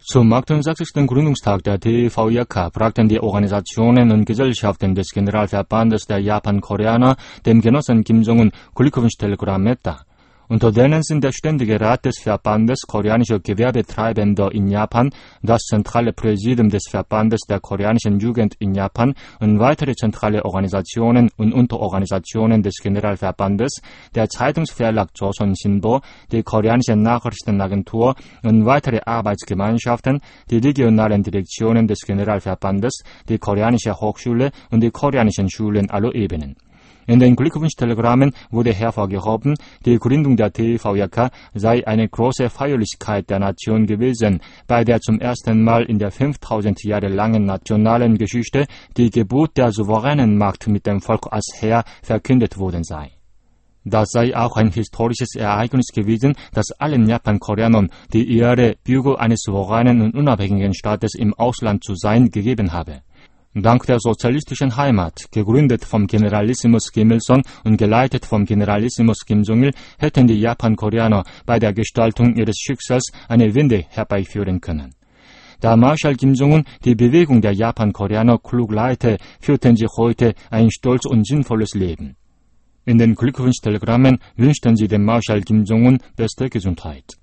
Zum 68. Gründungstag der TVJK bragten die Organisationen und Gesellschaften des Generalverbandes der Japan-Koreaner dem Genossen Kim Jong-un Glückwunschtelegramme dar. Unter denen sind der Ständige Rat des Verbandes koreanischer Gewerbetreibender in Japan, das zentrale Präsidium des Verbandes der koreanischen Jugend in Japan und weitere zentrale Organisationen und Unterorganisationen des Generalverbandes, der Zeitungsverlag Joseon Sinbo, die koreanische Nachrichtenagentur und weitere Arbeitsgemeinschaften, die regionalen Direktionen des Generalverbandes, die koreanische Hochschule und die koreanischen Schulen aller Ebenen. In den Glückwunschtelegrammen wurde hervorgehoben, die Gründung der TVJK sei eine große Feierlichkeit der Nation gewesen, bei der zum ersten Mal in der 5000 Jahre langen nationalen Geschichte die Geburt der souveränen Macht mit dem Volk als Herr verkündet worden sei. Das sei auch ein historisches Ereignis gewesen, das allen Japan-Koreanern die Ehre, Bürger eines souveränen und unabhängigen Staates im Ausland zu sein, gegeben habe. Dank der sozialistischen Heimat, gegründet vom Generalissimus Kim Il-sung und geleitet vom Generalissimus Kim Jong-il, hätten die Japan-Koreaner bei der Gestaltung ihres Schicksals eine Wende herbeiführen können. Da Marschall Kim Jong-un die Bewegung der Japan-Koreaner klug leite, führten sie heute ein stolz und sinnvolles Leben. In den Glückwunschtelegrammen wünschten sie dem Marschall Kim Jong-un beste Gesundheit.